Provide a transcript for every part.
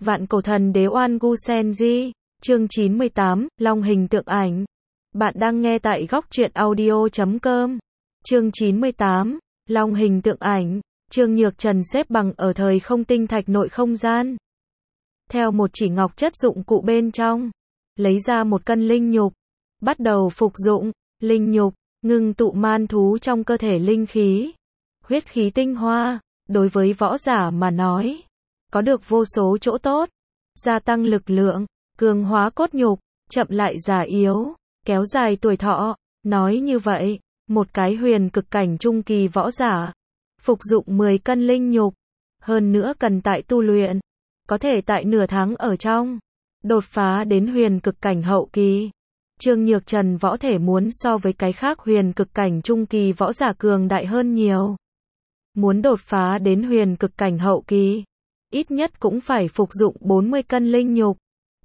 Vạn cổ thần đế Oan Gu Senji, chương 98, Long hình tượng ảnh. Bạn đang nghe tại góc truyện audio.com. Chương 98, Long hình tượng ảnh. Trương Nhược Trần xếp bằng ở thời không tinh thạch nội không gian. Theo một chỉ ngọc chất dụng cụ bên trong, lấy ra một cân linh nhục, bắt đầu phục dụng linh nhục, ngưng tụ man thú trong cơ thể linh khí, huyết khí tinh hoa. Đối với võ giả mà nói, có được vô số chỗ tốt, gia tăng lực lượng, cường hóa cốt nhục, chậm lại già yếu, kéo dài tuổi thọ. Nói như vậy, một cái huyền cực cảnh trung kỳ võ giả, phục dụng 10 cân linh nhục, hơn nữa cần tại tu luyện, có thể tại nửa tháng ở trong, đột phá đến huyền cực cảnh hậu kỳ. Trương Nhược Trần võ thể muốn so với cái khác huyền cực cảnh trung kỳ võ giả cường đại hơn nhiều. Muốn đột phá đến huyền cực cảnh hậu kỳ, ít nhất cũng phải phục dụng 40 cân linh nhục,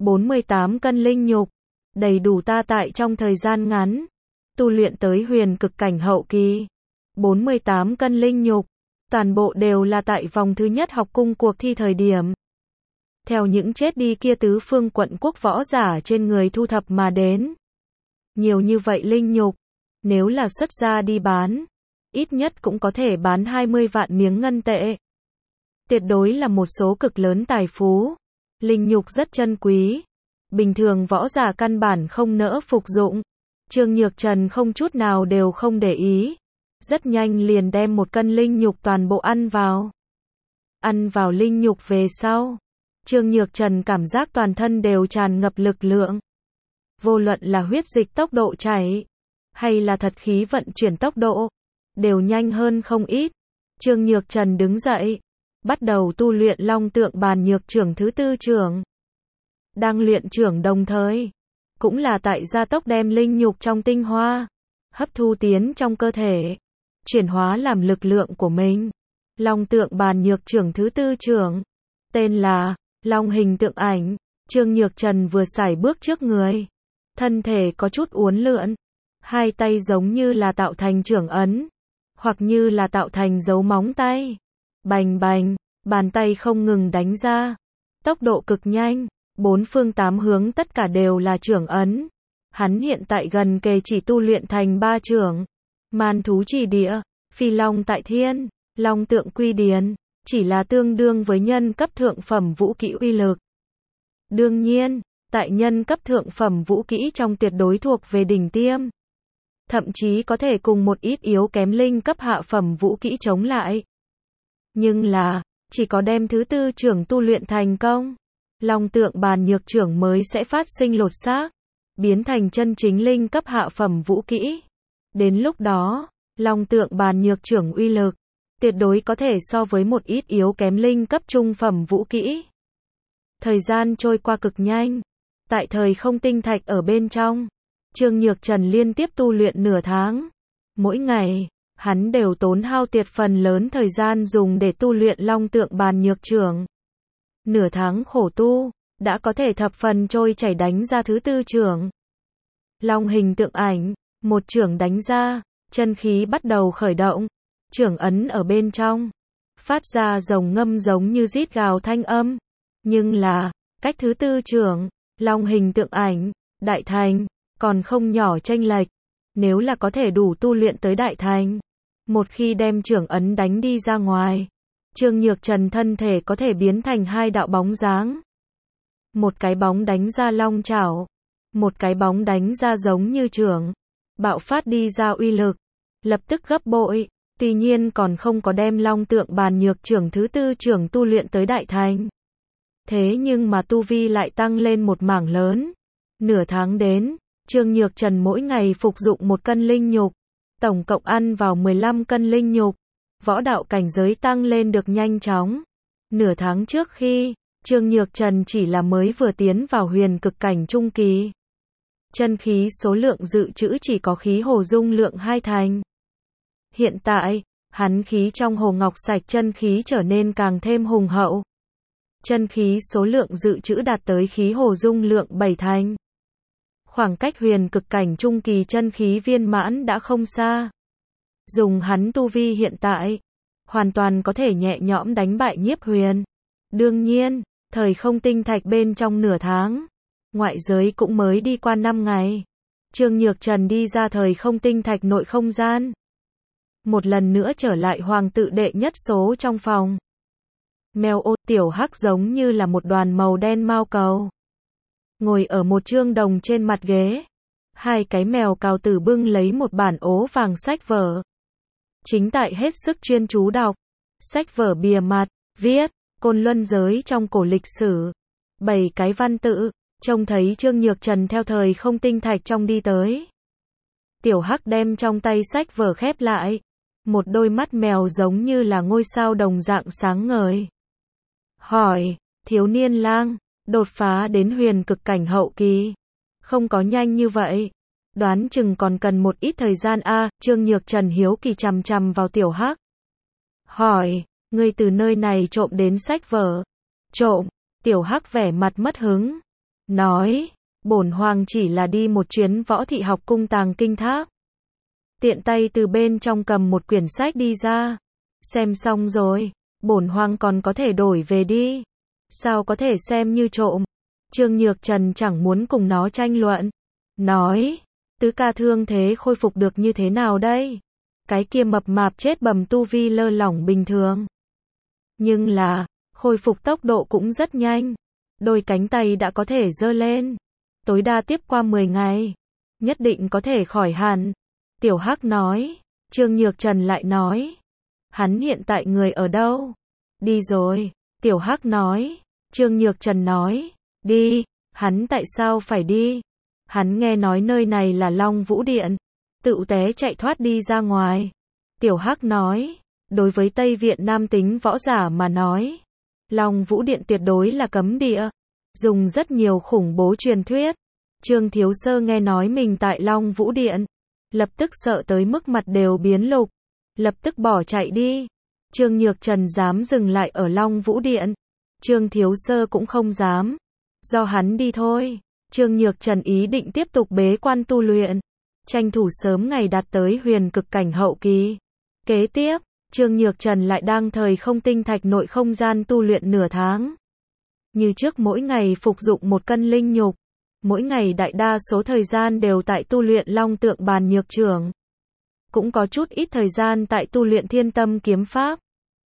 48 cân linh nhục, đầy đủ ta tại trong thời gian ngắn, tu luyện tới huyền cực cảnh hậu kỳ. 48 cân linh nhục, toàn bộ đều là tại vòng thứ nhất học cung cuộc thi thời điểm. Theo những chết đi kia tứ phương quận quốc võ giả trên người thu thập mà đến. Nhiều như vậy linh nhục, nếu là xuất ra đi bán, ít nhất cũng có thể bán 20 vạn miếng ngân tệ. Tuyệt đối là một số cực lớn tài phú. Linh nhục rất chân quý, bình thường võ giả căn bản không nỡ phục dụng. Trương Nhược Trần không chút nào đều không để ý, rất nhanh liền đem một cân linh nhục toàn bộ ăn vào. Ăn vào linh nhục về sau, Trương Nhược Trần cảm giác toàn thân đều tràn ngập lực lượng. Vô luận là huyết dịch tốc độ chảy, hay là thật khí vận chuyển tốc độ, đều nhanh hơn không ít. Trương Nhược Trần đứng dậy, bắt đầu tu luyện Long Tượng Bàn Nhược Trưởng thứ tư trưởng. Đang luyện trưởng đồng thời, cũng là tại gia tốc đem linh nhục trong tinh hoa, hấp thu tiến trong cơ thể, chuyển hóa làm lực lượng của mình. Long Tượng Bàn Nhược Trưởng thứ tư trưởng, tên là Long hình tượng ảnh. Trương Nhược Trần vừa sải bước trước người, thân thể có chút uốn lượn, hai tay giống như là tạo thành trưởng ấn, hoặc như là tạo thành dấu móng tay. Bành bành, bàn tay không ngừng đánh ra, tốc độ cực nhanh, bốn phương tám hướng tất cả đều là trưởng ấn. Hắn hiện tại gần kề chỉ tu luyện thành 3 trưởng. Man thú chỉ địa, phi long tại thiên, long tượng quy điển, chỉ là tương đương với nhân cấp thượng phẩm vũ kỹ uy lực. Đương nhiên, tại nhân cấp thượng phẩm vũ kỹ trong tuyệt đối thuộc về đỉnh tiêm. Thậm chí có thể cùng một ít yếu kém linh cấp hạ phẩm vũ kỹ chống lại. Nhưng là, chỉ có đem thứ tư trưởng tu luyện thành công, Long Tượng Bàn Nhược Trưởng mới sẽ phát sinh lột xác, biến thành chân chính linh cấp hạ phẩm vũ kỹ. Đến lúc đó, Long Tượng Bàn Nhược Trưởng uy lực, tuyệt đối có thể so với một ít yếu kém linh cấp trung phẩm vũ kỹ. Thời gian trôi qua cực nhanh. Tại thời không tinh thạch ở bên trong, Trương Nhược Trần liên tiếp tu luyện nửa tháng. Mỗi ngày, hắn đều tốn hao tuyệt phần lớn thời gian dùng để tu luyện Long Tượng Bàn Nhược Trưởng. Nửa tháng khổ tu, đã có thể thập phần trôi chảy đánh ra thứ tư trưởng. Long hình tượng ảnh, một trưởng đánh ra, chân khí bắt đầu khởi động, trưởng ấn ở bên trong, phát ra rồng ngâm giống như rít gào thanh âm. Nhưng là, cách thứ tư trưởng, Long hình tượng ảnh, đại thành, còn không nhỏ chênh lệch. Nếu là có thể đủ tu luyện tới đại thành, một khi đem trưởng ấn đánh đi ra ngoài, Trương Nhược Trần thân thể có thể biến thành hai đạo bóng dáng. Một cái bóng đánh ra long chảo, một cái bóng đánh ra giống như trưởng, bạo phát đi ra uy lực, lập tức gấp bội. Tuy nhiên còn không có đem Long Tượng Bàn Nhược Trưởng thứ tư trưởng tu luyện tới đại thành. Thế nhưng mà tu vi lại tăng lên một mảng lớn. Nửa tháng đến, Trương Nhược Trần mỗi ngày phục dụng 1 cân linh nhục, tổng cộng ăn vào 15 cân linh nhục. Võ đạo cảnh giới tăng lên được nhanh chóng. Nửa tháng trước khi, Trương Nhược Trần chỉ là mới vừa tiến vào huyền cực cảnh trung kỳ. Chân khí số lượng dự trữ chỉ có khí hồ dung lượng 2 thành. Hiện tại, hắn khí trong hồ ngọc sạch chân khí trở nên càng thêm hùng hậu. Chân khí số lượng dự trữ đạt tới khí hồ dung lượng 7 thành. Khoảng cách huyền cực cảnh trung kỳ chân khí viên mãn đã không xa. Dùng hắn tu vi hiện tại, hoàn toàn có thể nhẹ nhõm đánh bại Nhiếp Huyền. Đương nhiên, Thời không tinh thạch bên trong nửa tháng. Ngoại giới cũng mới đi qua 5 ngày. Trương Nhược Trần đi ra thời không tinh thạch nội không gian. Một lần nữa trở lại hoàng tự đệ nhất số trong phòng. Mèo ô tiểu hắc giống như là một đoàn màu đen mao cầu. Ngồi ở một trương đồng trên mặt ghế. Hai cái mèo cào tử bưng lấy một bản ố vàng sách vở. Chính tại hết sức chuyên chú đọc. Sách vở bìa mặt, viết, Côn Luân giới trong cổ lịch sử. 7 cái văn tự, trông thấy Trương Nhược Trần theo thời không tinh thạch trong đi tới. Tiểu hắc đem trong tay sách vở khép lại. Một đôi mắt mèo giống như là ngôi sao đồng dạng sáng ngời. Hỏi, thiếu niên lang, đột phá đến huyền cực cảnh hậu kỳ. Không có nhanh như vậy. Đoán chừng còn cần một ít thời gian a. Trương Nhược Trần hiếu kỳ chằm chằm vào tiểu hắc. Hỏi, ngươi từ nơi này trộm đến sách vở. Trộm, tiểu hắc vẻ mặt mất hứng. Nói, bổn hoàng chỉ là đi một chuyến võ thị học cung tàng kinh tháp. Tiện tay từ bên trong cầm một quyển sách đi ra. Xem xong rồi, bổn hoàng còn có thể đổi về đi. Sao có thể xem như trộm? Trương Nhược Trần chẳng muốn cùng nó tranh luận. Nói, tứ ca thương thế khôi phục được như thế nào đây? Cái kia mập mạp chết bầm tu vi lơ lỏng bình thường. Nhưng là, khôi phục tốc độ cũng rất nhanh. Đôi cánh tay đã có thể giơ lên. Tối đa tiếp qua 10 ngày. Nhất định có thể khỏi hẳn. Tiểu Hắc nói. Trương Nhược Trần lại nói. Hắn hiện tại người ở đâu? Đi rồi. Tiểu Hắc nói. Trương Nhược Trần nói. Đi. Hắn tại sao phải đi? Hắn nghe nói nơi này là Long Vũ Điện. Tự té chạy thoát đi ra ngoài. Tiểu Hắc nói. Đối với Tây Viện nam tính võ giả mà nói. Long Vũ Điện tuyệt đối là cấm địa. Dùng rất nhiều khủng bố truyền thuyết. Trương Thiếu Sơ nghe nói mình tại Long Vũ Điện. Lập tức sợ tới mức mặt đều biến lục. Lập tức bỏ chạy đi. Trương Nhược Trần dám dừng lại ở Long Vũ Điện. Trương Thiếu Sơ cũng không dám. Do hắn đi thôi. Trương Nhược Trần ý định tiếp tục bế quan tu luyện. Tranh thủ sớm ngày đạt tới huyền cực cảnh hậu kỳ. Kế tiếp, Trương Nhược Trần lại đang thời không tinh thạch nội không gian tu luyện nửa tháng. Như trước mỗi ngày phục dụng 1 cân linh nhục. Mỗi ngày đại đa số thời gian đều tại tu luyện Long Tượng Bàn Nhược Trưởng. Cũng có chút ít thời gian tại tu luyện Thiên Tâm Kiếm Pháp.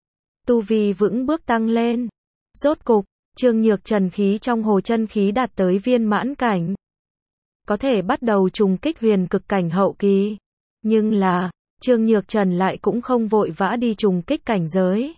Tu vi vững bước tăng lên. Rốt cục, Trương Nhược Trần khí trong hồ chân khí đạt tới viên mãn cảnh. Có thể bắt đầu trùng kích huyền cực cảnh hậu kỳ. Nhưng là, Trương Nhược Trần lại cũng không vội vã đi trùng kích cảnh giới.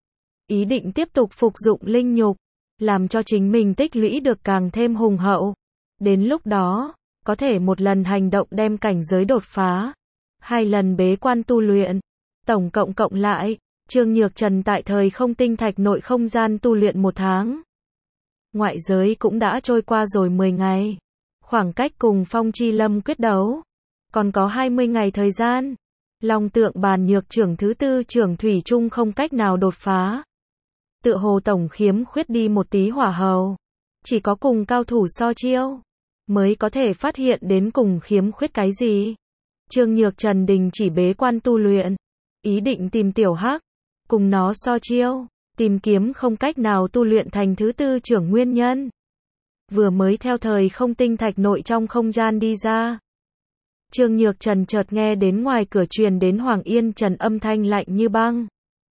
Ý định tiếp tục phục dụng linh nhục, làm cho chính mình tích lũy được càng thêm hùng hậu. Đến lúc đó, có thể một lần hành động đem cảnh giới đột phá. 2 lần bế quan tu luyện. Tổng cộng lại, Trương Nhược Trần tại thời không tinh thạch nội không gian tu luyện 1 tháng. Ngoại giới cũng đã trôi qua rồi 10 ngày. Khoảng cách cùng Phong Chi Lâm quyết đấu. Còn có 20 ngày thời gian. Long Tượng Bàn Nhược Trưởng thứ 4 trưởng thủy chung không cách nào đột phá. Tựa hồ tổng khiếm khuyết đi một tí hỏa hầu. Chỉ có cùng cao thủ so chiêu. Mới có thể phát hiện đến cùng khiếm khuyết cái gì. Trương Nhược Trần đình chỉ bế quan tu luyện. Ý định tìm Tiểu Hắc. Cùng nó so chiêu. Tìm kiếm không cách nào tu luyện thành thứ 4 trưởng nguyên nhân. Vừa mới theo thời không tinh thạch nội trong không gian đi ra. Trương Nhược Trần chợt nghe đến ngoài cửa truyền đến Hoàng Yên Trần âm thanh lạnh như băng.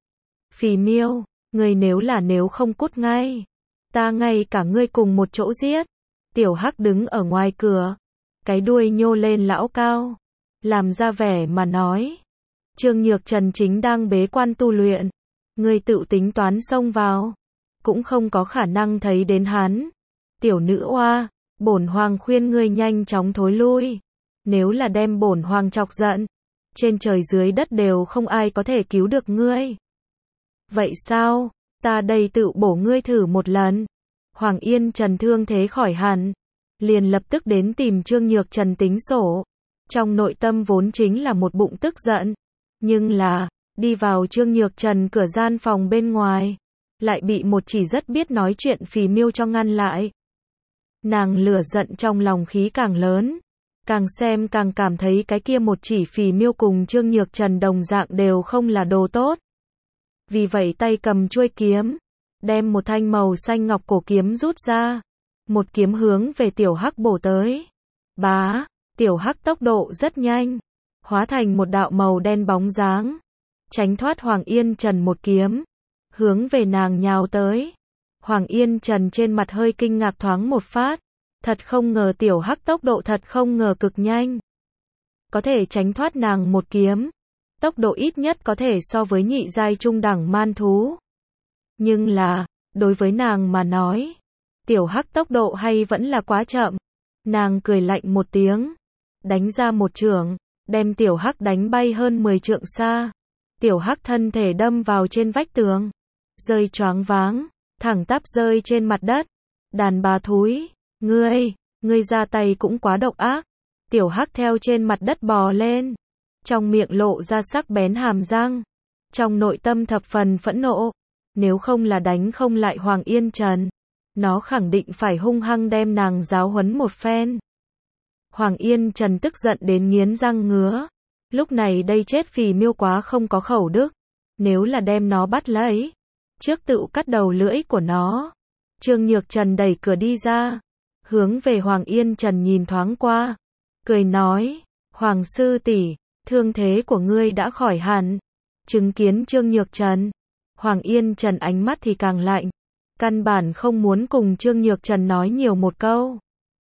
Phì Miêu, ngươi nếu không cút ngay. Ta ngay cả ngươi cùng một chỗ giết. Tiểu Hắc đứng ở ngoài cửa. Cái đuôi nhô lên lão cao. Làm ra vẻ mà nói. Trương Nhược Trần chính đang bế quan tu luyện. Ngươi tự tính toán xông vào. Cũng không có khả năng thấy đến hắn. Tiểu nữ oa, bổn hoàng khuyên ngươi nhanh chóng thối lui. Nếu là đem bổn hoàng chọc giận, trên trời dưới đất đều không ai có thể cứu được ngươi. Vậy sao? Ta đây tự bổ ngươi thử một lần. Hoàng Yên Trần thương thế khỏi hẳn, liền lập tức đến tìm Trương Nhược Trần tính sổ. Trong nội tâm vốn chính là một bụng tức giận. Nhưng là, đi vào Trương Nhược Trần cửa gian phòng bên ngoài, lại bị một chỉ rất biết nói chuyện Phì Miêu cho ngăn lại. Nàng lửa giận trong lòng khí càng lớn. Càng xem càng cảm thấy cái kia một chỉ Phì Miêu cùng Trương Nhược Trần đồng dạng đều không là đồ tốt. Vì vậy tay cầm chuôi kiếm, đem một thanh màu xanh ngọc cổ kiếm rút ra, một kiếm hướng về Tiểu Hắc bổ tới. Bá, Tiểu Hắc tốc độ rất nhanh, hóa thành một đạo màu đen bóng dáng, tránh thoát Hoàng Yên Trần một kiếm, hướng về nàng nhào tới. Hoàng Yên Trần trên mặt hơi kinh ngạc thoáng một phát, thật không ngờ Tiểu Hắc tốc độ thật không ngờ cực nhanh, có thể tránh thoát nàng một kiếm, tốc độ ít nhất có thể so với nhị giai trung đẳng man thú. Nhưng là, đối với nàng mà nói, Tiểu Hắc tốc độ hay vẫn là quá chậm. Nàng cười lạnh một tiếng, đánh ra một chưởng, đem Tiểu Hắc đánh bay hơn 10 trượng xa. Tiểu Hắc thân thể đâm vào trên vách tường, rơi choáng váng, thẳng tắp rơi trên mặt đất. Đàn bà thúi, ngươi ra tay cũng quá độc ác. Tiểu Hắc theo trên mặt đất bò lên, trong miệng lộ ra sắc bén hàm răng, trong nội tâm thập phần phẫn nộ. Nếu không là đánh không lại Hoàng Yên Trần, nó khẳng định phải hung hăng đem nàng giáo huấn một phen. Hoàng Yên Trần tức giận đến nghiến răng ngứa. Lúc này đây chết phì miêu quá không có khẩu đức. Nếu là đem nó bắt lấy, trước tự cắt đầu lưỡi của nó. Trương Nhược Trần đẩy cửa đi ra, hướng về Hoàng Yên Trần nhìn thoáng qua, cười nói, Hoàng sư tỷ, thương thế của ngươi đã khỏi hẳn. Chứng kiến Trương Nhược Trần, Hoàng Yên Trần ánh mắt thì càng lạnh, căn bản không muốn cùng Trương Nhược Trần nói nhiều một câu.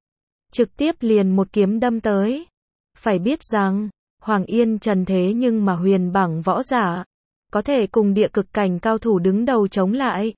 Trực tiếp liền một kiếm đâm tới. Phải biết rằng, Hoàng Yên Trần thế nhưng mà huyền bảng võ giả, có thể cùng địa cực cảnh cao thủ đứng đầu chống lại.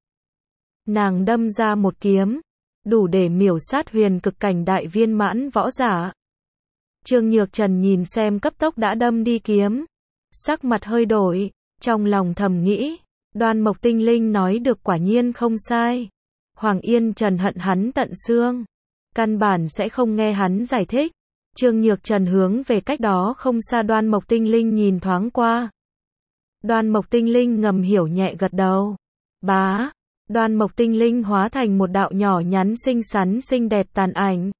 Nàng đâm ra một kiếm, đủ để miểu sát huyền cực cảnh đại viên mãn võ giả. Trương Nhược Trần nhìn xem cấp tốc đã đâm đi kiếm, sắc mặt hơi đổi, trong lòng thầm nghĩ, Đoan Mộc Tinh Linh nói được quả nhiên không sai. Hoàng Yên Trần hận hắn tận xương, căn bản sẽ không nghe hắn giải thích. Trương Nhược Trần hướng về cách đó không xa Đoan Mộc Tinh Linh nhìn thoáng qua. Đoan Mộc Tinh Linh ngầm hiểu nhẹ gật đầu. Bá, Đoan Mộc Tinh Linh hóa thành một đạo nhỏ nhắn xinh xắn xinh đẹp tàn ảnh,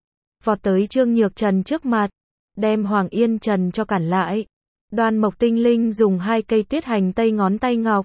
vọt tới Trương Nhược Trần trước mặt, đem Hoàng Yên Trần cho cản lại. Đoan Mộc Tinh Linh dùng 2 cây tuyết hành tây ngón tay ngọc,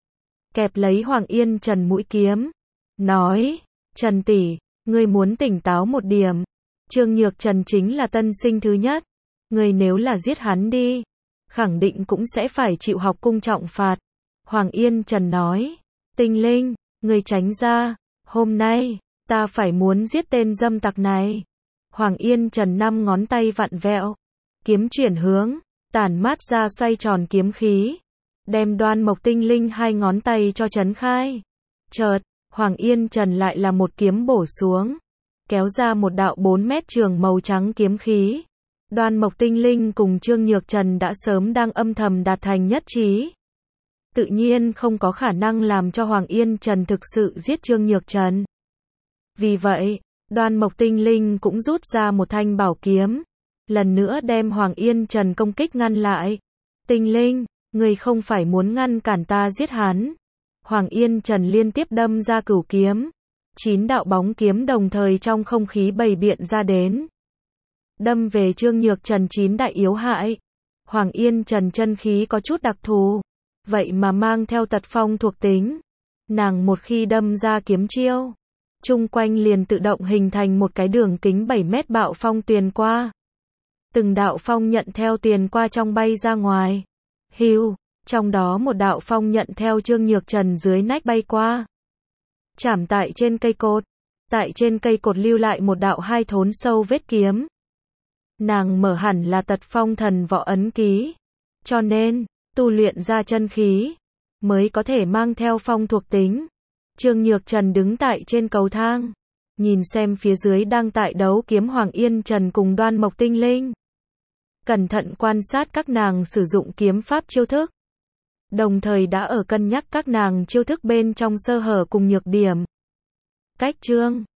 kẹp lấy Hoàng Yên Trần mũi kiếm, nói, Trần tỷ, ngươi muốn tỉnh táo một điểm. Trương Nhược Trần chính là tân sinh thứ nhất, ngươi nếu là giết hắn đi, khẳng định cũng sẽ phải chịu học cung trọng phạt. Hoàng Yên Trần nói, Tinh Linh, ngươi tránh ra, hôm nay, ta phải muốn giết tên dâm tặc này. Hoàng Yên Trần 5 ngón tay vặn vẹo, kiếm chuyển hướng, tản mát ra xoay tròn kiếm khí, đem Đoan Mộc Tinh Linh 2 ngón tay cho chấn khai. Chợt, Hoàng Yên Trần lại là một kiếm bổ xuống, kéo ra một đạo 4 mét trường màu trắng kiếm khí. Đoan Mộc Tinh Linh cùng Trương Nhược Trần đã sớm đang âm thầm đạt thành nhất trí, tự nhiên không có khả năng làm cho Hoàng Yên Trần thực sự giết Trương Nhược Trần. Vì vậy, Đoan Mộc Tinh Linh cũng rút ra một thanh bảo kiếm, lần nữa đem Hoàng Yên Trần công kích ngăn lại. Tinh Linh, ngươi không phải muốn ngăn cản ta giết hắn. Hoàng Yên Trần liên tiếp đâm ra cửu kiếm, 9 đạo bóng kiếm đồng thời trong không khí bày biện ra đến, đâm về Trương Nhược Trần 9 đại yếu hại. Hoàng Yên Trần chân khí có chút đặc thù, vậy mà mang theo tật phong thuộc tính. Nàng một khi đâm ra kiếm chiêu, chung quanh liền tự động hình thành một cái đường kính 7 mét bạo phong tuyền qua. Từng đạo phong nhận theo tuyền qua trong bay ra ngoài. Hưu, trong đó một đạo phong nhận theo Trương Nhược Trần dưới nách bay qua, chạm tại trên cây cột. Tại trên cây cột lưu lại một đạo 2 thốn sâu vết kiếm. Nàng mở hẳn là tật phong thần võ ấn ký, cho nên, tu luyện ra chân khí, mới có thể mang theo phong thuộc tính. Trương Nhược Trần đứng tại trên cầu thang, nhìn xem phía dưới đang tại đấu kiếm Hoàng Yên Trần cùng Đoan Mộc Tinh Linh, cẩn thận quan sát các nàng sử dụng kiếm pháp chiêu thức, đồng thời đã ở cân nhắc các nàng chiêu thức bên trong sơ hở cùng nhược điểm. Cách chương